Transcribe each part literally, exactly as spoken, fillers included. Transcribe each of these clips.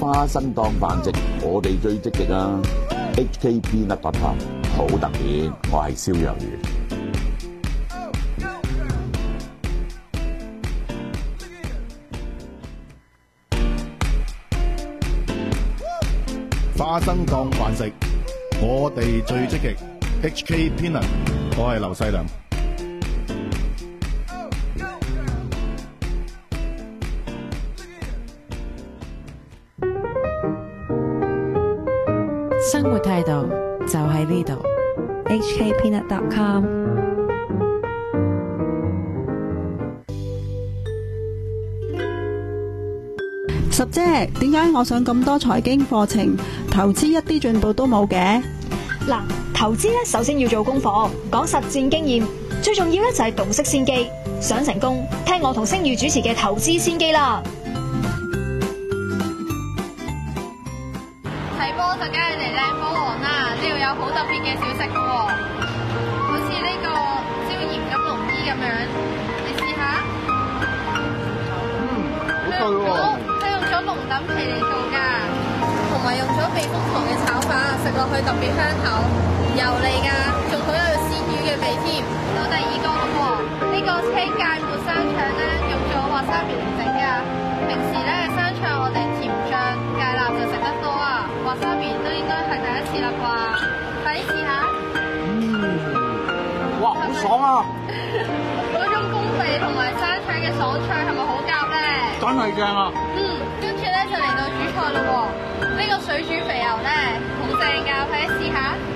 花生當飯食，我哋最積極啊 ！H K Peanut Butter 好特別，我係蕭若元。 花生當飯食，我哋最積極。H K Peanut， 我係劉細良。 生活態度就喺呢度 H K Peanut dot com。 十姐，點解我上咁多財經課程，投資一啲進步都冇嘅？ 嗱，投資咧首先要做功課，講實戰經驗，最重要咧就係洞悉先機。想成功，聽我同星宇主持嘅投資先機啦。 睇波就梗係嚟靚波王啦！呢度有好特別嘅小食嘅喎，好似呢個椒鹽金龍衣咁樣，你試下。 嗯，好對喎。 佢用咗龍躉皮嚟做㗎，同埋用咗避風塘嘅炒法，食落去特別香口，油膩㗎，仲好有鮮魚嘅味添。到第二個啦喎，呢個青芥末生腸咧，用咗滑沙皮嚟整㗎。平時咧生腸我哋甜醬芥辣就食得多啊，滑沙皮都應該係第一次啦啩，快啲試下。 嗯，哇，好爽啊！ 嗰種公味同埋生腸嘅爽脆係咪好夾咧？ 真係正啊！ 嗯，跟住咧就嚟到主菜咯喎，呢個水煮肥牛咧好正㗎，快啲試下。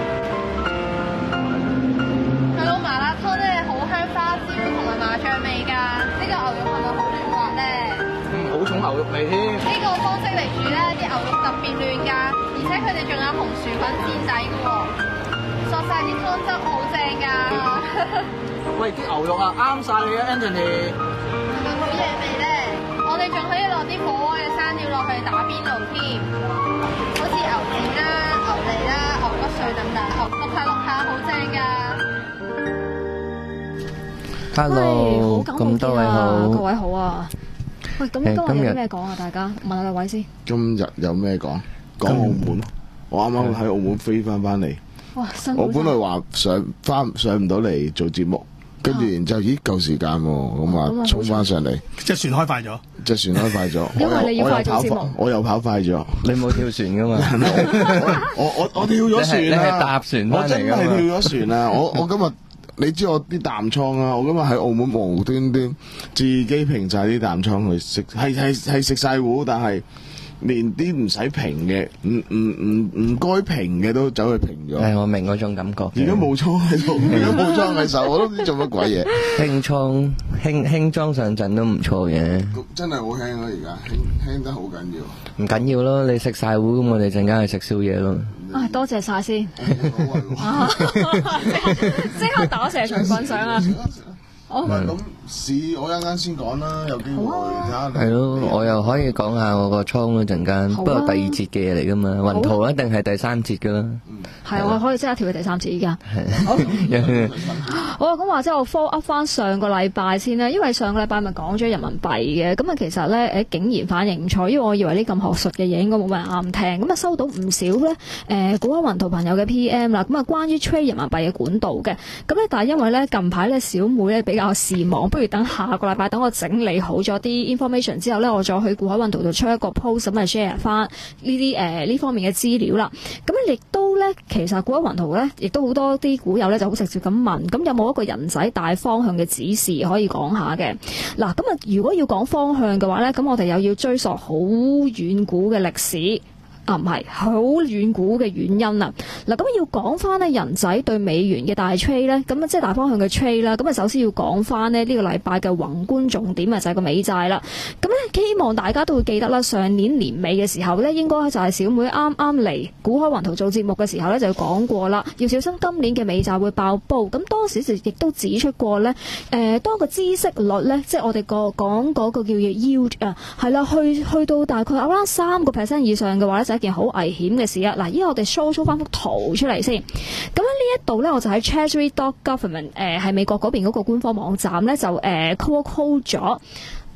佢個麻辣湯咧好香花椒同埋麻醬味㗎，呢個牛肉係咪好嫩滑咧？ 嗯，好重牛肉味添。 呢個方式嚟煮咧，啲牛肉特別嫩㗎，而且佢哋仲有紅薯粉墊底㗎喎，索晒啲湯汁好正㗎。 喂，啲牛肉啊啱晒你啊 Anthony。 係咪好嘢味咧？我哋仲可以落啲火鍋嘅生料落去打邊爐添，好似牛腱啦、牛脷啦、牛骨碎等等，淥下淥下好正㗎。 Hello，咁多位好， 各位好啊。喂，咁今日有啲咩講啊？大家問下兩位先。 今日有咩講？講澳門。我啱啱喺澳門飛翻翻嚟。 哇，辛苦。 我本來話上翻上唔到嚟做節目，跟住然之後咦夠時間喎，咁啊衝翻上嚟。 隻船開快咗。隻船開快咗。 因為你要快做節目。 我又跑快咗。 你冇跳船噶嘛？ 我我我跳咗船啊！ 你係搭船翻嚟㗎嘛？ 我真係跳咗船啊！我我今日。你知我啲淡倉啊！我今日喺澳門無端端自己平晒啲淡倉去食，係係係食晒糊，但係連啲唔使平嘅，唔唔唔唔該平嘅都走去平咗。 係我明嗰種感覺。 而家冇倉喺度，而家冇倉喺手，我都唔知做乜鬼嘢。 輕倉輕輕裝上陣都唔錯嘅。 真係好輕啊！而家輕輕得好緊要。 唔緊要咯，你食晒糊咁，我哋陣間去食宵夜咯。 啊，多謝晒先，即刻打蛇隨棍上啊！好， 咁市我一陣間先講啦，有機會睇下。 係咯，我又可以講下我個倉嗰陣間，不過第二節嘅嘢嚟噶嘛，雲圖一定係第三節噶啦。 係，我可以即刻跳去第三節依家。好，好啊，咁話即係我 follow up 翻上個禮拜先啦，因為上個禮拜咪講咗人民幣嘅，咁啊其實咧誒竟然反應唔錯，因為我以為呢咁學術嘅嘢應該冇乜人啱聽，咁啊收到唔少咧誒股海雲圖朋友嘅 P M 啦，咁啊關於 trade 人民幣嘅管道嘅，咁咧但係因為咧近排咧小妹咧比較事忙，不如等下個禮拜等我整理好咗啲 information 之後咧，我再去股海雲圖度出一個 post 咁啊 share 翻呢啲誒呢方面嘅資料啦。咁咧亦都咧其實股海雲圖咧亦都好多啲股友咧就好直接咁問，咁有冇一個人仔大方向嘅指示可以講下嘅？嗱，咁啊如果要講方向嘅話咧，咁我哋又要追溯好遠古嘅歷史。啊，唔係好遠古嘅原因啦。嗱，咁要講翻呢人仔對美元嘅大 trade 咧，咁啊即係大方向嘅 trade 啦。咁啊首先要講翻呢呢個禮拜嘅宏觀重點啊，就係個美債啦。咁咧希望大家都會記得啦，上年年尾嘅時候咧，應該就係小妹啱啱嚟股海雲圖做節目嘅時候咧，就講過啦，要小心今年嘅美債會爆煲。咁當時就亦都指出過咧，誒、呃、當個孳息率咧，即係我哋個講嗰個叫做 yield 啊，係啦，去去到大概 around 三個 percent 以上嘅話咧，就一件好危險嘅事啊！嗱，依家我哋 show show 翻幅圖出嚟先。咁喺呢一度咧，我就喺 Treasury dot government 誒係美國嗰邊嗰個官方網站咧，就誒 call call 咗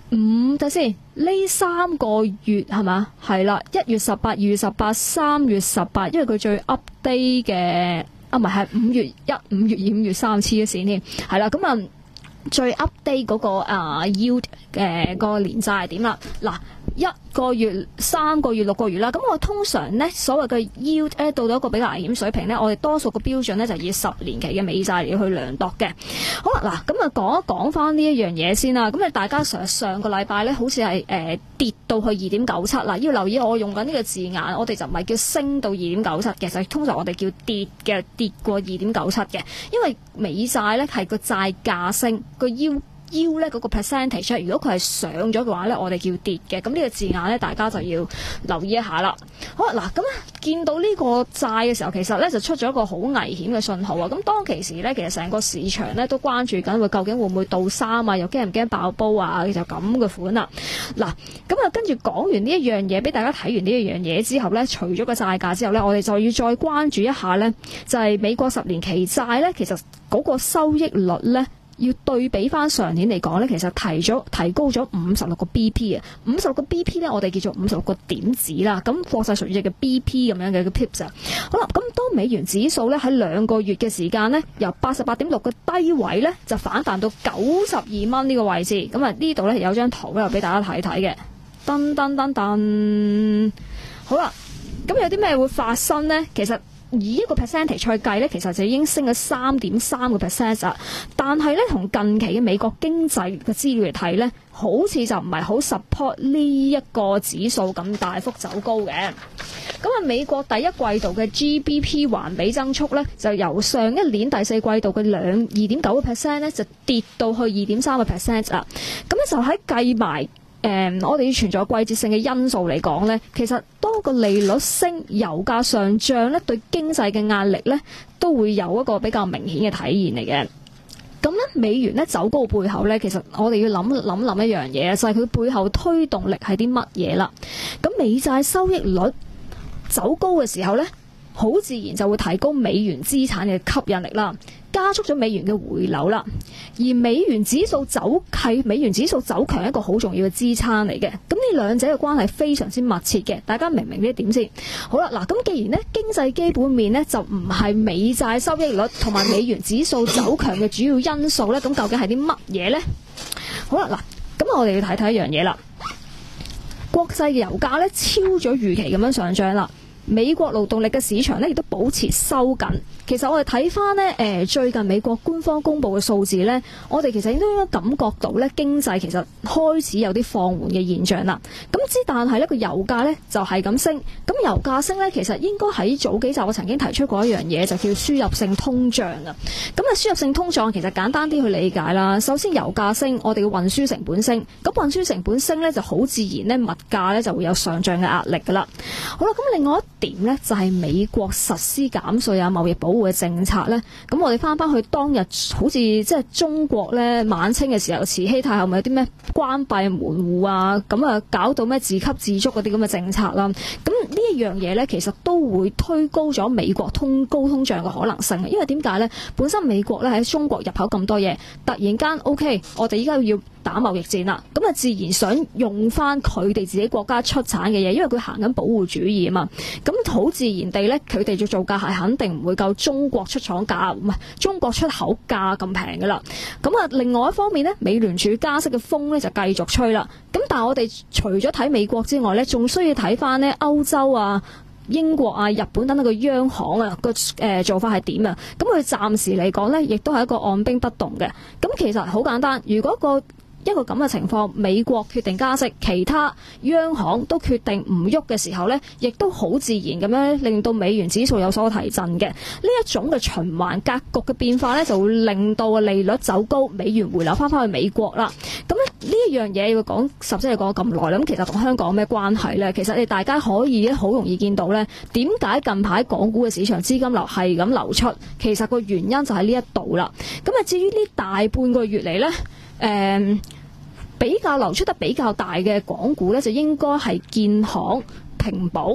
五睇先，呢三個月係嘛？係啦，一月十八、二月十八、三月十八，因為佢最 update 嘅啊，唔係係五月一、五月二、五月三黐咗線添，係啦，咁啊最 update 嗰、那個啊 yield 嘅個年債係點啦？嗱。一個月、三個月、六個月啦，咁我通常呢所謂嘅 yield 咧到到一個比較危險水平呢，我哋多數個標準呢就以十年期嘅美債嚟去量度嘅。好啦，嗱咁啊講一講翻呢一樣嘢先啦。咁啊大家上上個禮拜呢好似係誒跌到去二點九七啦，要留意我用緊呢個字眼，我哋就唔係叫升到二點九七嘅，就通常我哋叫跌嘅，跌過二點九七嘅，因為美債呢係個債價升個 yield。腰咧嗰個 percentage， 如果佢係上咗嘅話咧，我哋叫跌嘅。咁呢個字眼咧，大家就要留意一下啦。好啦，嗱咁咧見到呢個債嘅時候，其實咧就出咗一個好危險嘅信號啊。咁當其時咧，其實成個市場咧都關注緊，會究竟會唔會倒三啊？又驚唔驚爆煲啊？就咁嘅款啦。嗱，咁啊跟住講完呢一樣嘢，俾大家睇完呢一樣嘢之後咧，除咗個債價之後咧，我哋就要再關注一下咧，就係、是、美國十年期債咧，其實嗰個收益率咧。要對比翻上年嚟講咧，其實提咗提高咗五十六個 B P 啊，五十六個 B P 咧，我哋叫做五十六個點子啦。咁國際術語嘅 B P 咁樣嘅個 pips 啊。好啦，咁當美元指數咧喺兩個月嘅時間咧，由八十八點六嘅低位咧，就反彈到九十二蚊呢個位置。咁啊呢度咧有張圖咧，俾大家睇睇嘅。噔噔噔噔，好啦，咁有啲咩會發生呢？其實以一個 percentage 去計咧，其實就已經升咗三點三個 percent 啦。但係咧，同近期嘅美國經濟嘅資料嚟睇咧，好似就唔係好 support 呢一個指數咁大幅走高嘅。咁啊，美國第一季度嘅 G D P 環比增速咧，就由上一年第四季度嘅兩二點九個 percent 咧，就跌到去二點三個 percent 啦。咁咧就喺計埋。誒、嗯，我哋要存在季節性嘅因素嚟講呢，其實當個利率升、油價上漲呢，對經濟嘅壓力呢都會有一個比較明顯嘅體現嚟嘅。咁呢，美元呢走高背後呢，其實我哋要諗諗諗一樣嘢，就係、是、佢背後推動力係啲乜嘢啦。咁美債收益率走高嘅時候呢，好自然就會提高美元資產嘅吸引力啦，加速咗美元嘅回流啦。而美元指數走係美元指數走強一個好重要嘅支撐嚟嘅。咁呢兩者嘅關係非常之密切嘅，大家明唔明呢一點先？好啦，嗱，咁既然呢經濟基本面呢就唔係美債收益率同埋美元指數走強嘅主要因素呢，咁究竟係啲乜嘢呢？好啦，嗱，咁我哋要睇睇一樣嘢啦。國際嘅油價呢超咗預期咁樣上漲啦。美國勞動力嘅市場咧，亦都保持收緊。其實我哋睇翻呢，誒最近美國官方公布嘅數字呢，我哋其實應該感覺到呢經濟其實開始有啲放緩嘅現象啦。咁之但係呢個油價呢就係咁升，咁油價升呢，其實應該喺早幾集我曾經提出過一樣嘢，就叫輸入性通脹啊。咁啊，輸入性通脹其實簡單啲去理解啦。首先油價升，我哋嘅運輸成本升，咁運輸成本升呢，就好自然呢物價呢就會有上漲嘅壓力噶啦。好啦，咁另外一點呢，就係美國實施減稅啊、貿易保護嘅政策呢。咁我哋翻翻去當日好似即係中國呢晚清嘅時候，慈禧太后咪有啲咩關閉門戶啊，咁啊搞到咩自給自足嗰啲咁嘅政策啦。咁呢一樣嘢呢，其實都會推高咗美國通高通脹嘅可能性。因為點解呢？本身美國呢喺中國入口咁多嘢，突然間 OK，我哋依家要打貿易戰啦，咁啊自然想用翻佢哋自己國家出產嘅嘢，因為佢行緊保護主義啊嘛。咁好自然地呢，佢哋嘅造價係肯定唔會夠中國出廠價，唔係中國出口價咁平噶啦。咁啊，另外一方面呢，美聯儲加息嘅風呢就繼續吹啦。咁但係我哋除咗睇美國之外呢，仲需要睇翻呢歐洲啊、英國啊、日本等等嘅央行啊個誒做法係點啊？咁佢暫時嚟講呢，亦都係一個按兵不動嘅。咁其實好簡單，如果個一個咁嘅情況，美國決定加息，其他央行都決定唔喐嘅時候呢，亦都好自然咁樣令到美元指數有所提振嘅。呢一種嘅循環格局嘅變化呢，就會令到個利率走高，美元回流翻翻去美國啦。咁呢一樣嘢要講，實質係講咁耐啦。咁其實同香港有咩關係呢？其實你大家可以好容易見到呢，點解近排港股嘅市場資金流係咁流出？其實個原因就喺呢一度啦。咁啊，至於呢大半個月嚟呢。誒、嗯、比較流出得比較大嘅港股咧，就應該係建行、平保、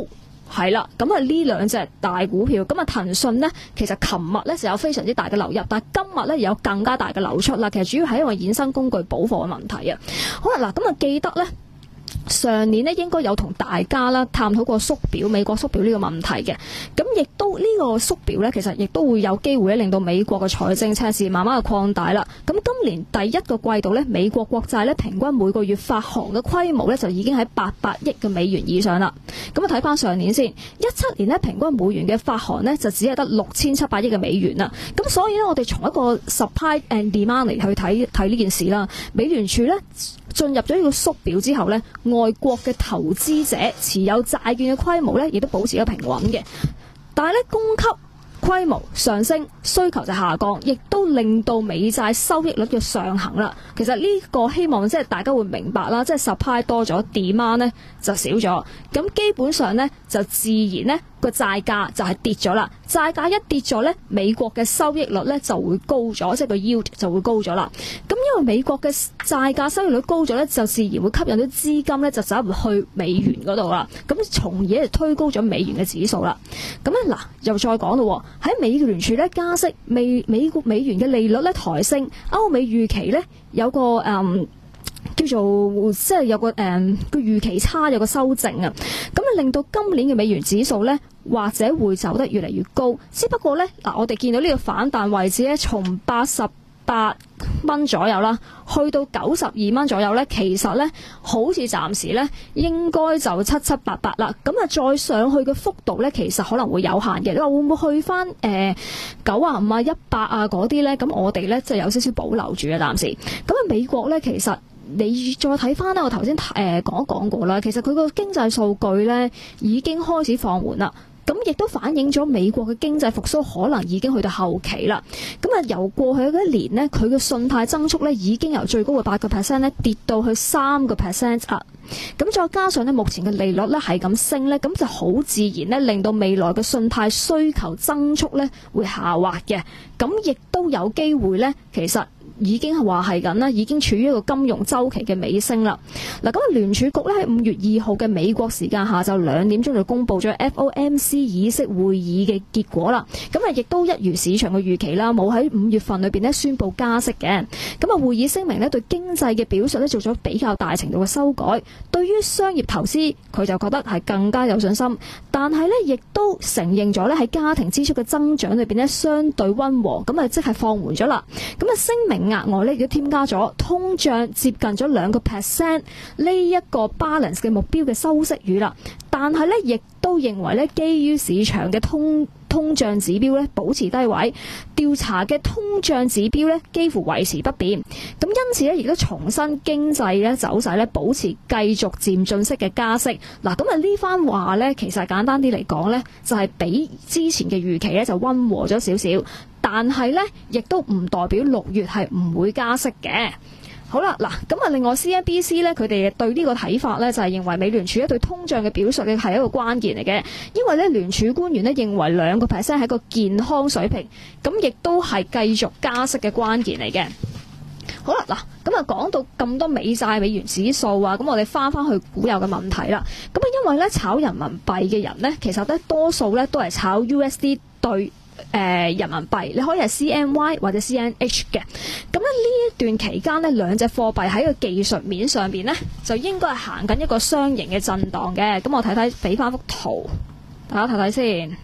係啦，咁啊呢兩隻大股票，咁啊騰訊呢，其實琴日呢就有非常之大嘅流入，但係今日呢有更加大嘅流出啦。其實主要係因為衍生工具補貨嘅問題啊。好啦，嗱咁啊記得呢。上年呢應該有同大家啦探討過縮表美國縮表呢個問題嘅，咁亦都呢個縮表呢，其實亦都會有機會咧令到美國嘅財政赤字慢慢嘅擴大啦。咁今年第一個季度呢，美國國債呢平均每個月發行嘅規模呢，就已經喺八百億嘅美元以上啦。咁啊睇翻上年先，一七年呢平均每元嘅發行呢，就只係得六千七百億嘅美元啦。咁所以呢，我哋從一個 supply and demand 嚟去睇睇呢件事啦，美聯儲呢。進入咗呢個縮表之後呢，外國嘅投資者持有債券嘅規模呢，亦都保持咗平穩嘅。但係呢，供給規模上升，需求就下降，亦都令到美債收益率嘅上行啦。其實呢個希望即係大家會明白啦，即係 supply 多咗 ，demand 呢就少咗。咁基本上呢，就自然呢個債價就係跌咗啦。債價一跌咗呢，美國嘅收益率呢就會高咗，即係個 yield 就會高咗啦。咁因為美國嘅債價收益率高咗呢，就自然會吸引到資金呢就走入去美元嗰度啦。咁從而就推高咗美元嘅指數啦。咁咧嗱，又再講咯，喺美聯儲咧加息，美美國美元嘅利率咧抬升，歐美預期咧有個誒。嗯叫做即係有個誒個預期差有個修正啊，咁啊令到今年嘅美元指數呢，或者會走得越嚟越高。只不過呢，嗱，我哋見到呢個反彈位置呢，從八十八蚊左右啦，去到九十二蚊左右呢，其實呢，好似暫時呢應該就七七八八啦。咁啊再上去嘅幅度呢，其實可能會有限嘅。你話會唔會去翻誒九啊五啊一百啊嗰啲呢？咁我哋呢，就有少少保留住嘅暫時。咁啊美國呢，其實。你再睇翻咧，我頭先誒講一講過啦，其實佢個經濟數據咧已經開始放緩啦，咁亦都反映咗美國嘅經濟復甦可能已經去到後期啦。咁啊，由過去嗰一年呢，佢嘅信貸增速咧已經由最高嘅八個 percent 咧跌到去三個 percent 啊。咁再加上咧，目前嘅利率咧係咁升咧，咁就好自然咧，令到未來嘅信貸需求增速咧會下滑嘅。咁亦都有機會咧，其實。已經係話係緊啦，已經處於一個金融週期嘅尾聲啦。嗱，咁聯儲局咧喺五月二號嘅美國時間下晝兩點鐘就公布咗 F O M C 議息會議嘅結果啦。咁啊，亦都一如市場嘅預期啦，冇喺五月份裏邊咧宣布加息嘅。咁啊，會議聲明咧對經濟嘅表述咧做咗比較大程度嘅修改。對於商業投資，佢就覺得係更加有信心，但係咧亦都承認咗咧喺家庭支出嘅增長裏邊咧相對溫和，咁啊即係放緩咗啦。咁啊聲明。額外咧亦都添加咗通脹接近咗兩個 percent 呢一個 balance 嘅目標嘅修飾語啦，但係咧亦都認為咧基於市場嘅通通脹指標咧保持低位，調查嘅通脹指標咧幾乎維持不變，咁因此咧亦都重申經濟咧走勢咧保持繼續漸進式嘅加息。嗱，咁啊呢番話咧其實簡單啲嚟講咧就係比之前嘅預期咧就溫和咗少少。但係咧，亦都唔代表六月係唔會加息嘅。好啦，嗱，咁啊，另外 C N B C 咧，佢哋對呢個睇法咧，就係認為美聯儲咧對通脹嘅表述咧係一個關鍵嚟嘅，因為咧聯儲官員咧認為兩個 percent 係一個健康水平，咁亦都係繼續加息嘅關鍵嚟嘅。好啦，嗱，咁啊講到咁多美債美元指數啊，咁我哋翻翻去股有嘅問題啦。咁啊，因為咧炒人民幣嘅人咧，其實咧多數咧都係炒 U S D 對。誒、呃、人民幣，你可以係 C N Y 或者 C N H 嘅。咁咧呢一段期間呢，兩隻貨幣喺個技術面上邊呢，就應該係行緊一個雙形嘅震盪嘅。咁我睇睇，俾翻幅圖，大家睇睇先。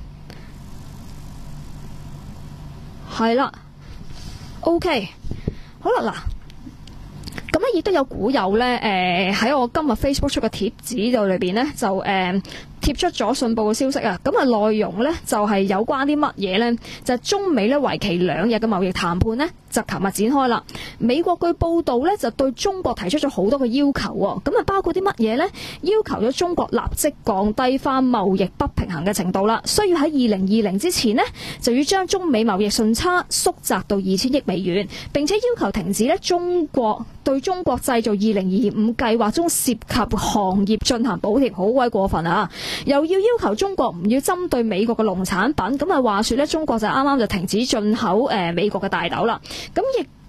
係啦 ，OK， 好啦，嗱，咁咧亦都有股友呢，誒、呃、喺我今日 Facebook 出嘅貼紙度裏邊呢，就誒。呃貼出咗信報嘅消息啊，咁啊內容呢就係有關啲乜嘢呢？就係中美呢為期兩日嘅貿易談判呢，就琴日展開啦。美國據報道呢，就對中國提出咗好多嘅要求喎，咁啊包括啲乜嘢呢？要求咗中國立即降低翻貿易不平衡嘅程度啦，需要喺二零二零之前呢，就要將中美貿易順差縮窄到二千億美元，並且要求停止呢中國對中國製造二零二五計劃中涉及行業進行補貼，好鬼過分啊！又要要求中國唔要針對美國嘅農產品，咁啊話說咧，中國就啱啱就停止進口誒、呃、美國嘅大豆啦。咁亦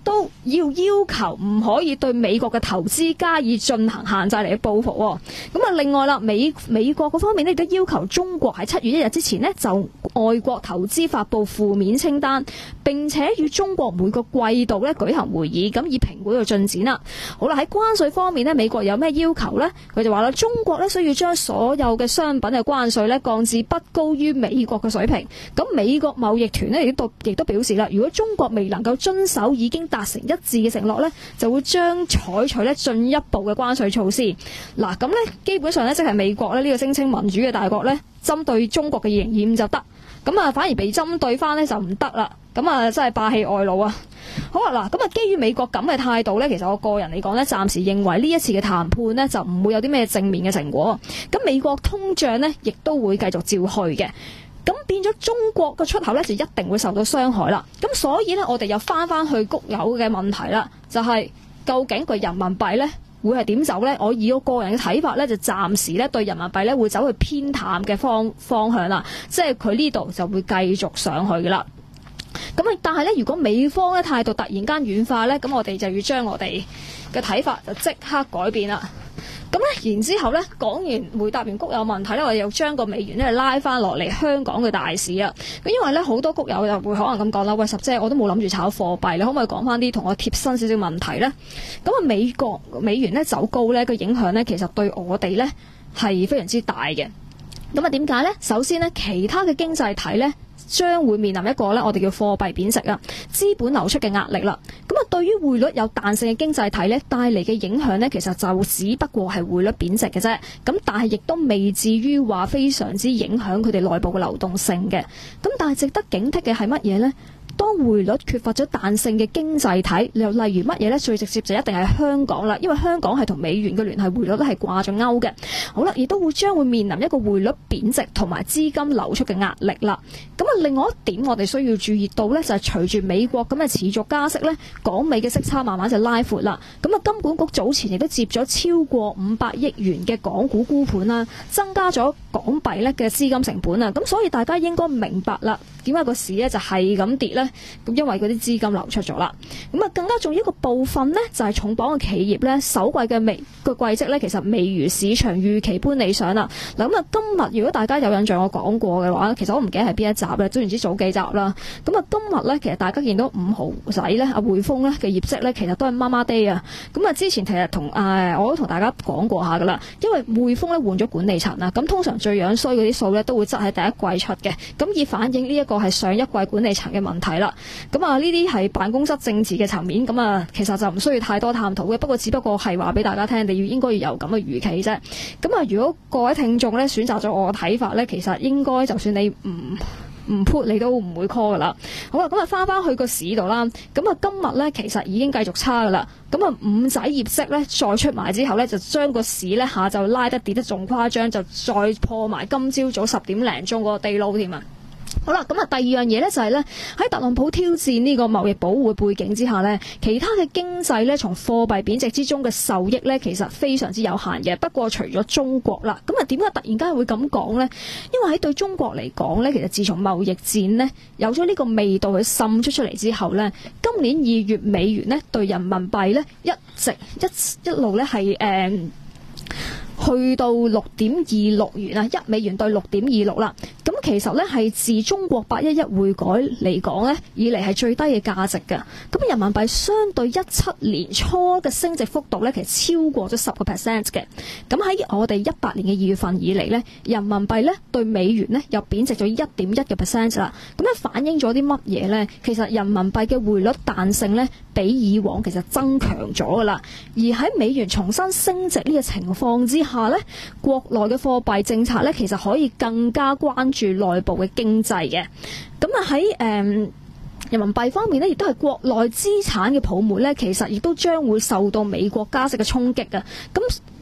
都要要求唔可以對美國嘅投資加以進行限制嚟報復。咁啊，另外啦，美美國嗰方面咧亦都要求中國喺七月一日之前呢就外國投資發布負面清單，並且與中國每個季度咧舉行會議，咁以評估個進展啦。好啦，喺關稅方面呢，美國有咩要求呢？佢就話啦，中國咧需要將所有嘅商品嘅關稅咧降至不高於美國嘅水平。咁美國貿易團呢亦都亦都表示啦，如果中國未能夠遵守已經達成一致嘅承諾咧，就會將採取咧進一步嘅關稅措施。嗱，咁咧基本上咧即係美國咧呢個聲稱民主嘅大國咧，針對中國嘅二零二五就得，咁啊反而被針對翻咧就唔得啦。咁啊真係霸氣外露啊！好啊，嗱，咁啊基於美國咁嘅態度咧，其實我個人嚟講咧，暫時認為呢一次嘅談判咧就唔會有啲咩正面嘅成果。咁美國通脹咧亦都會繼續照去嘅。咁變咗中國嘅出口咧就一定會受到傷害啦。咁所以咧我哋又翻翻去谷友嘅問題啦，就係、是、究竟個人民幣咧會係點走呢？我以我個人嘅睇法咧，就暫時咧對人民幣咧會走去偏淡嘅方方向啦，即係佢呢度就會繼續上去噶啦。咁啊，但係咧，如果美方嘅態度突然間軟化咧，咁我哋就要將我哋嘅睇法就即刻改變啦。咁咧，然之後咧，講完回答完谷友問題咧，我哋又將個美元咧拉翻落嚟香港嘅大市啊。咁因為咧好多谷友又會可能咁講啦，喂，十姐我都冇諗住炒貨幣，你可唔可以講翻啲同我貼身少少問題咧？咁啊，美國美元咧走高咧個影響咧，其實對我哋咧係非常之大嘅。咁啊，點解咧？首先咧，其他嘅經濟體咧將會面臨一個咧，我哋叫貨幣貶值啊，資本流出嘅壓力啦。咁啊，對於匯率有彈性嘅經濟體咧，帶嚟嘅影響咧，其實就只不過係匯率貶值嘅啫。咁但係亦都未至於話非常之影響佢哋內部嘅流動性嘅。咁但係值得警惕嘅係乜嘢呢？當匯率缺乏咗彈性嘅經濟體，又例如乜嘢呢？最直接就一定係香港啦，因為香港係同美元嘅聯繫匯率都係掛咗鈎嘅。好啦，亦都會將會面臨一個匯率貶值同埋資金流出嘅壓力啦。咁啊，另外一點我哋需要注意到呢，就係隨住美國咁嘅持續加息呢，港美嘅息差慢慢就拉闊啦。咁啊，金管局早前亦都接咗超過五百億元嘅港股沽盤啦，增加咗港幣呢嘅資金成本啊。咁所以大家應該明白啦，點解個市呢就係咁跌呢？咁因為嗰啲資金流出咗啦。咁啊，更加重要一個部分呢，就係重磅嘅企業呢，首季嘅未個季績呢，其實未如市場預期般理想啦。嗱，咁啊，今日如果大家有印象我講過嘅話，其實我唔記得係邊一集咧，總言之早幾集啦。咁啊，今日呢，其實大家見到五號仔呢，阿匯豐呢嘅業績呢，其實都係麻麻地啊。咁啊，之前其實同誒我都同大家講過下噶啦，因為匯豐呢換咗管理層啦，咁通常最樣衰嗰啲數呢，都會執喺第一季出嘅，咁以反映呢一個係上一季管理層嘅問題啦。咁啊，呢啲係辦公室政治嘅層面，咁啊，其實就唔需要太多探討嘅。不過只不過係話俾大家聽，你要應該要有咁嘅預期啫。咁啊，如果各位聽眾咧選擇咗我嘅睇法咧，其實應該就算你唔唔 put 你都唔會 call 噶啦。好啦，咁啊翻翻去個市度啦。咁啊，今日咧其實已經繼續差噶啦。咁啊，五仔業績咧再出埋之後咧，就將個市咧下晝拉得跌得仲誇張，就再破埋今朝早十點零鐘嗰個地撈添啊！好啦，咁啊，第二樣嘢咧就係咧喺特朗普挑戰呢個貿易保護嘅背景之下咧，其他嘅經濟咧從貨幣貶值之中嘅受益咧，其實非常之有限嘅。不過除咗中國啦，咁啊點解突然間會咁講呢？因為喺對中國嚟講咧，其實自從貿易戰呢有咗呢個味道去滲出出嚟之後咧，今年二月美元咧對人民幣咧一直一一路咧係誒去到六點二六元啊，一美元對六點二六啦。咁其實咧係自中國八一一匯改嚟講咧，以嚟係最低嘅價值㗎。咁人民幣相對一七年初嘅升值幅度咧，其實超過咗十個 percent 嘅。咁喺我哋一八年嘅二月份以嚟咧，人民幣咧對美元咧又貶值咗一點一嘅 percent 啦。咁樣反映咗啲乜嘢咧？其實人民幣嘅匯率彈性咧，比以往其實增強咗噶啦。而喺美元重新升值呢個情況之下咧，國內嘅貨幣政策咧，其實可以更加關住內部嘅經濟嘅。咁啊喺誒人民幣方面咧，亦都係國內資產嘅泡沫咧，其實亦都將會受到美國加息嘅衝擊啊。咁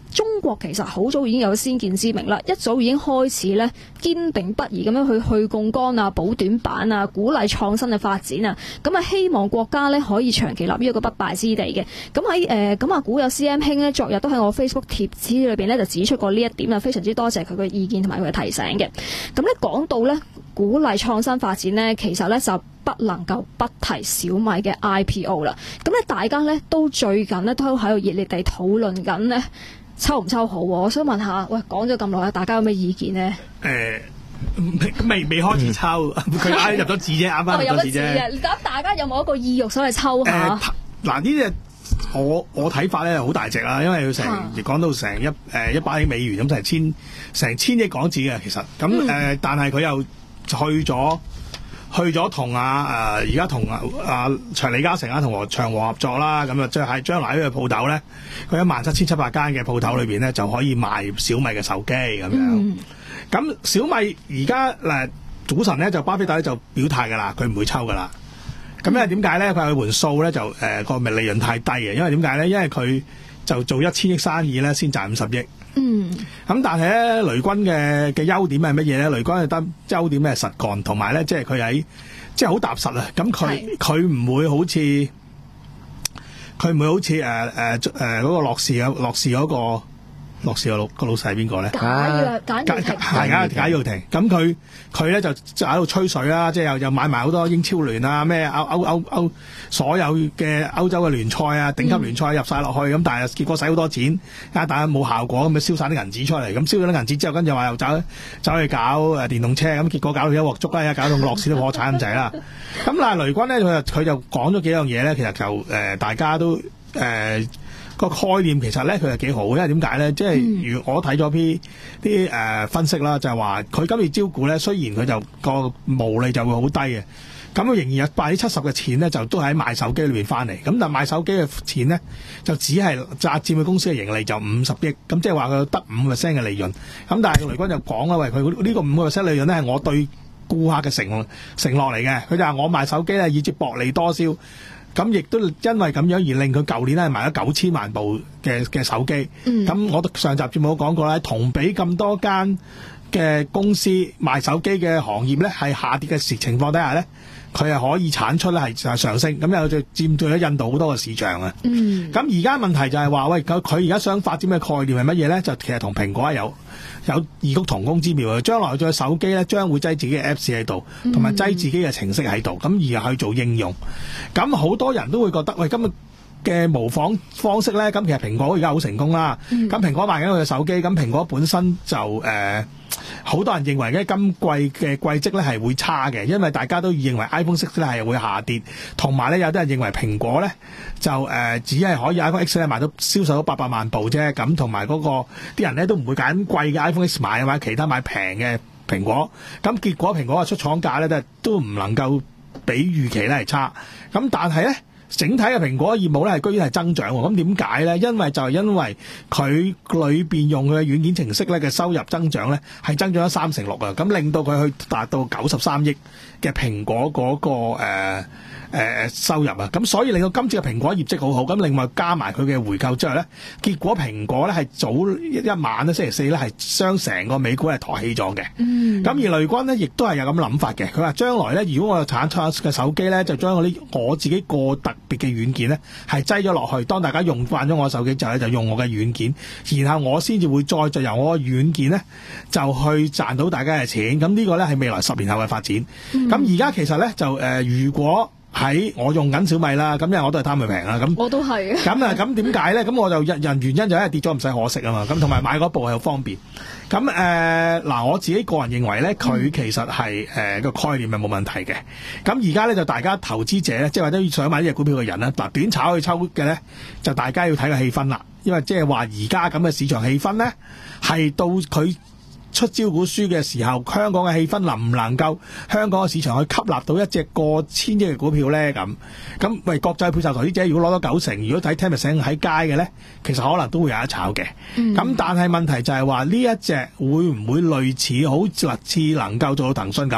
中國其實好早已經有先見之明啦，一早已經開始咧堅定不移咁樣去去槓桿啊、補短板啊、鼓勵創新嘅發展啊，咁啊希望國家咧可以長期立於一個不敗之地嘅。咁喺誒咁啊，古有 C M 兄咧，昨日都喺我 Facebook 貼紙裏邊咧就指出過呢一點啊，非常之多謝佢嘅意見同埋佢嘅提醒嘅。咁咧講到咧鼓勵創新發展咧，其實咧就不能夠不提小米嘅 I P O 啦。咁咧大家咧都最近咧都喺度熱烈地討論緊咧。抽唔抽好？我想問下，喂，講咗咁耐，大家有咩意見呢？ 誒、呃，未未開始抽，佢啱入咗字啫，啱啱入咗字啫。 咁大家有冇一個意欲想去抽下？ 嗱、呃，呢隻我我睇法咧好大隻啦，因為佢成亦講到成一誒一百億美元咁，成千成千億港紙嘅其實。咁誒、嗯呃，但係佢又去咗。去咗同啊誒而家同啊啊長李嘉誠啊同和長和合作啦，咁啊即係將來呢個鋪頭咧，佢一萬七千七百間嘅鋪頭裏邊咧就可以賣小米嘅手機咁樣。咁、嗯、小米而家嗱早晨咧就巴菲特咧就表態㗎啦，佢唔會抽㗎啦。咁因為點解咧？佢話佢盤數咧就誒個利潤太低嘅，因為點解咧？因為佢就做一千億生意咧先賺五十億。嗯，咁但係咧，雷軍嘅嘅優點係乜嘢咧？雷軍係得優點咧係實幹，同埋咧即係佢喺即係好踏實啊！咁佢佢唔會好似佢唔會好似誒誒誒嗰個樂視嘅樂視嗰個。樂視個老個老細係邊個咧？ 賈躍賈躍亭係啊，賈躍亭。咁佢佢咧就就喺度吹水啦，即係又又買埋好多英超聯啊，咩歐歐歐歐所有嘅歐洲嘅聯賽啊，頂級聯賽入晒落去。咁、嗯、但係結果使好多錢，但係冇效果，咁咪燒晒啲銀紙出嚟。咁燒咗啲銀紙之後，跟住話又走走去搞誒電動車，咁結果搞到一鑊粥啦，搞到樂視都破產咁滯啦。咁但係雷軍咧，佢就佢就講咗幾樣嘢咧，其實就誒、呃、大家都誒。呃個概念其實咧佢係幾好，因為點解咧？即係如我睇咗啲啲誒分析啦，就係話佢今次招股咧，雖然佢就個毛利就會好低嘅，咁佢仍然有百分之七十嘅錢咧，就都喺賣手機裏邊翻嚟。咁但係賣手機嘅錢咧，就只係佔佔佢公司嘅盈利就五十億，咁即係話佢得五 percent 嘅利潤。咁但係雷軍就講啦，喂，佢呢個五個 percent 利潤咧係我對顧客嘅承承諾嚟嘅。佢就話我賣手機咧以至薄利多銷。咁亦都因為咁樣而令佢舊年咧賣咗九千萬部嘅嘅手機。咁、嗯、我上集節目都講過啦，同比咁多間嘅公司賣手機嘅行業咧係下跌嘅時情況底下咧，佢係可以產出咧係上升，咁又就佔據咗印度好多嘅市場啊。咁而家問題就係話，喂，佢而家想發展嘅概念係乜嘢咧？就其實同蘋果係有有異曲同工之妙嘅。將來對手機咧，將會擠自己嘅 Apps 喺度，同埋擠自己嘅程式喺度，咁而去做應用。咁好多人都會覺得，喂，今日嘅模仿方式咧，咁其實蘋果而家好成功啦。咁、嗯、蘋果賣緊佢嘅手機，咁蘋果本身就誒好、呃、多人認為咧今季嘅季績咧係會差嘅，因為大家都認為 iPhone 六咧係會下跌，同埋咧有啲人認為蘋果咧就誒、呃、只係可以 iPhone X 咧賣到銷售到八百萬部啫，咁同埋嗰個啲人咧都唔會揀貴嘅 iPhone X 買，或者其他買平嘅蘋果，咁結果蘋果嘅出廠價咧都都唔能夠比預期咧係差，咁但係咧。整體嘅蘋果業務咧係居然係增長喎，咁點解咧？因為就係因為佢裏邊用佢嘅軟件程式咧嘅收入增長咧係增長咗三成六啊，咁令到佢去達到九十三億嘅蘋果嗰、那個誒誒、呃呃、收入啊，咁所以令到今次嘅蘋果業績好好，咁另外加埋佢嘅回購之後咧，結果蘋果咧係早一晚咧星期四咧係將成個美股係抬起咗嘅。嗯，咁而雷軍咧亦都係有咁諗法嘅，佢話將來咧如果我有產出嘅手機咧，就將我啲我自己個特別嘅軟件咧係擠咗落去，當大家用慣咗我手機之後咧，就用我嘅軟件，然後我先至會再就由我嘅軟件咧就去賺到大家嘅錢。咁呢個咧係未來十年後嘅發展。咁而家其實咧就誒、呃，如果喺我用緊小米啦，咁因為我都係貪佢平啦，咁我都係。咁啊，咁點解咧？咁我就人原因就係跌咗唔使可惜啊嘛。咁同埋買嗰部係好方便。咁誒嗱，我自己個人認為咧，佢其實係誒個概念係冇問題嘅。咁而家咧就大家投資者咧，即係或者想買呢隻股票嘅人咧，嗱短炒去抽嘅咧，就大家要睇個氣氛啦。因為即係話而家咁嘅市場氣氛咧，係到佢出招股書嘅時候，香港嘅氣氛能唔能夠香港嘅市場去吸納到一隻過千億嘅股票咧？咁咁為國際配售投資者，如果攞到九成，如果睇 ten percent 喺街嘅咧，其實可能都會有得炒嘅。咁、嗯、但係問題就係話呢一隻會唔會類似好似能夠做到騰訊咁？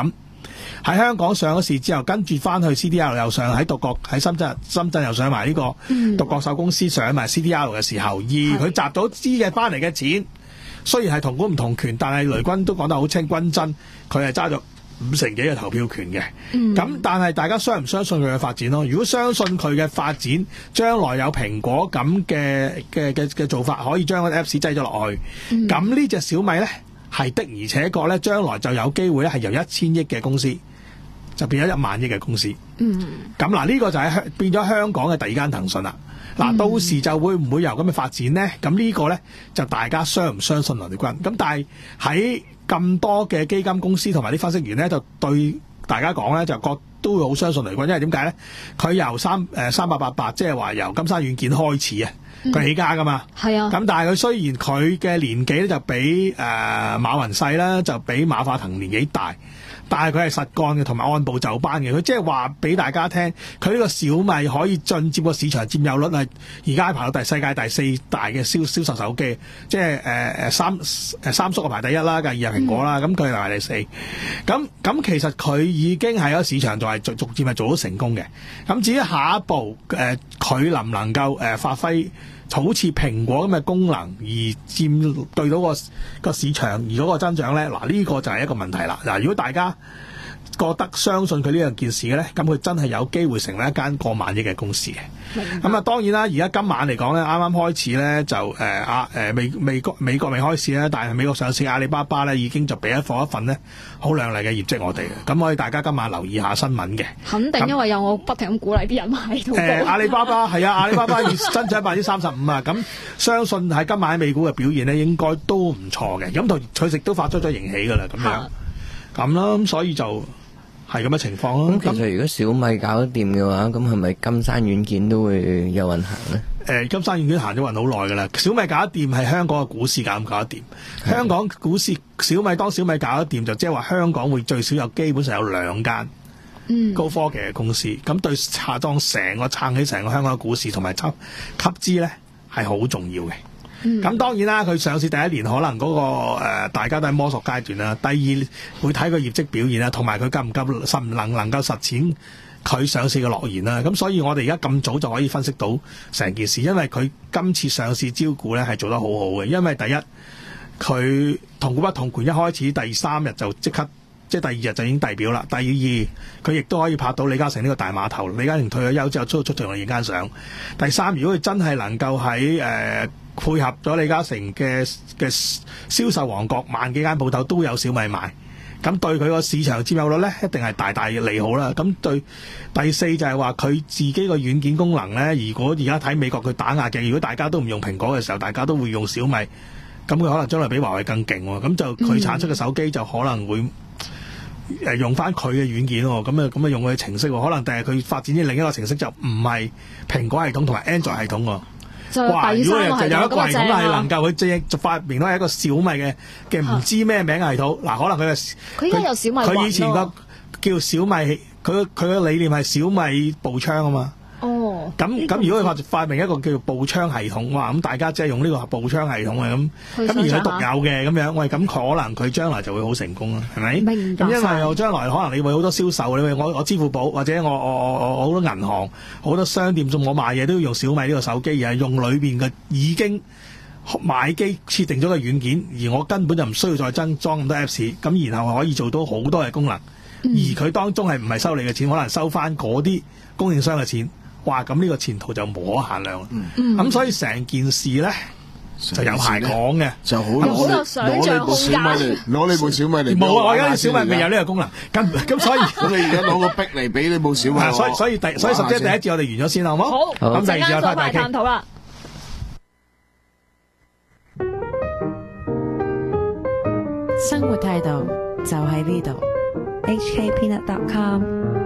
喺香港上咗市之後，跟住翻去 C D R 又上喺獨角喺深圳，深圳又上埋呢個獨角獸公司上埋 C D R 嘅時候，而佢集到資嘅翻嚟嘅錢，雖然係同股唔同權，但係雷軍都講得好清，均真，佢係揸咗五成幾嘅投票權嘅。咁、嗯、但係大家相唔相信佢嘅發展咯？如果相信佢嘅發展，將來有蘋果咁嘅嘅嘅嘅做法，可以將個 Apps 擠咗落去，咁呢隻小米呢，係的而且確呢，將來就有機會咧係由一千億嘅公司就變咗一萬億嘅公司。嗯，咁嗱呢個就係變咗香港嘅第二間騰訊啦。嗱、嗯，到時就會唔會有咁嘅發展呢？咁呢個呢，就大家相唔相信雷軍？咁但係喺咁多嘅基金公司同埋啲分析員呢，就對大家講呢，就覺都會好相信雷軍，因為點解呢？佢由三誒三八八八，即係話由金山軟件開始啊，佢起家噶嘛。係啊。咁但係佢雖然佢嘅年紀咧就比誒、呃、馬雲細啦，就比馬化騰年紀大。但係佢係實幹嘅，同埋按部就班嘅。佢即係話俾大家聽，佢呢個小米可以進接個市場佔有率係而家排到第世界第四大嘅銷銷售手機，即係誒誒三誒三叔排第一啦，第二係蘋果啦，咁佢係排第四。咁咁其實佢已經係個市場就係逐逐漸係做到成功嘅。咁至於下一步誒，佢、呃、能唔能夠誒、呃、發揮好似蘋果咁嘅功能而佔對到個個市場而嗰個增長咧，嗱、這、呢個就係一個問題啦。嗱，如果大家覺得相信佢呢樣件事嘅咧，咁佢真係有機會成為一間過萬億嘅公司嘅。咁啊，當然啦，而家今晚嚟講咧，啱啱開始咧就誒啊誒美美國美國未開始咧，但係美國上市阿里巴巴咧已經就俾一貨一份咧好亮麗嘅業績我哋嘅。咁可以大家今晚留意下新聞嘅。肯定因為有我不停咁鼓勵啲人買到。誒、呃、阿里巴巴係啊，阿里巴巴要增長百分之三十五啊，咁相信喺今晚喺美股嘅表現咧應該都唔錯嘅。咁同佢亦都發出咗盈喜㗎啦，咁樣咁啦，咁所以就。係咁嘅情況咯。咁其實如果小米搞得掂嘅話，咁係咪金山軟件都會有運行咧？誒、呃，金山軟件行咗運好耐㗎啦。小米搞得掂係香港嘅股市搞唔搞得掂？香港股市小米當小米搞得掂，就即係話香港會最少有基本上有兩間高科技嘅公司。咁、嗯、對下當成個撐起成個香港嘅股市同埋吸吸資咧係好重要嘅。咁、嗯、當然啦，佢上市第一年可能嗰、那個、呃、大家都係摸索階段啦。第二會睇佢業績表現啦，同埋佢夠唔夠實唔能能夠實踐佢上市嘅諾言啦。咁所以我哋而家咁早就可以分析到成件事，因為佢今次上市招股咧係做得好好嘅。因為第一佢同股不同權，一開始第三日就即刻即係第二日就已經遞表啦。第二佢亦都可以拍到李嘉誠呢個大碼頭。李嘉誠退咗休之後出出場影間相。第三，如果佢真係能夠喺誒、呃配合咗李嘉誠嘅嘅銷售王國，萬幾間鋪頭都有小米賣，咁對佢個市場佔有率咧，一定係大大利好啦。咁對第四就係話佢自己個軟件功能咧，如果而家睇美國佢打壓嘅，如果大家都唔用蘋果嘅時候，大家都會用小米，咁佢可能將來比華為更勁喎。咁就佢產出嘅手機就可能會誒用翻佢嘅軟件喎。咁啊咁啊用佢嘅程式喎，可能第日佢發展啲另一個程式就唔係蘋果系統同埋 Android 系統喎。哇！如果就有一個系統係能夠佢即係發明到係一個小米嘅嘅唔知咩名嘅系統，嗱、啊、可能佢嘅佢而家有小米，佢以前個叫小米，佢佢嘅理念係小米步槍啊嘛。哦，咁咁如果佢發發明一個叫做步槍系統，哇！咁大家即係用呢個步槍系統嘅咁，咁而佢獨有嘅咁樣，喂，咁可能佢將來就會好成功啦，係咪？明白。咁因為我將來可能你會好多銷售，你會我我支付寶或者我我我我好多銀行好多商店仲我賣嘢都要用小米呢個手機，而係用裏邊嘅已經買機設定咗嘅軟件，而我根本就唔需要再增裝咁多 Apps， 咁然後可以做到好多嘅功能，嗯、而佢當中係唔係收你嘅錢，可能收翻嗰啲供應商嘅錢。哇！咁呢個前途就無可限量啦。咁、嗯、所以成件事咧就有排講嘅，就好攞攞你部小米嚟，攞你部小米嚟。冇啊！我而家小米未有呢個功能。咁咁所以咁你而家攞個壁嚟俾你部小米。所以所以第所以十姐第一節我哋完咗先好唔好？好。咁第二節再大探討啦。 生活態度就喺呢度。 H K Peanut dot com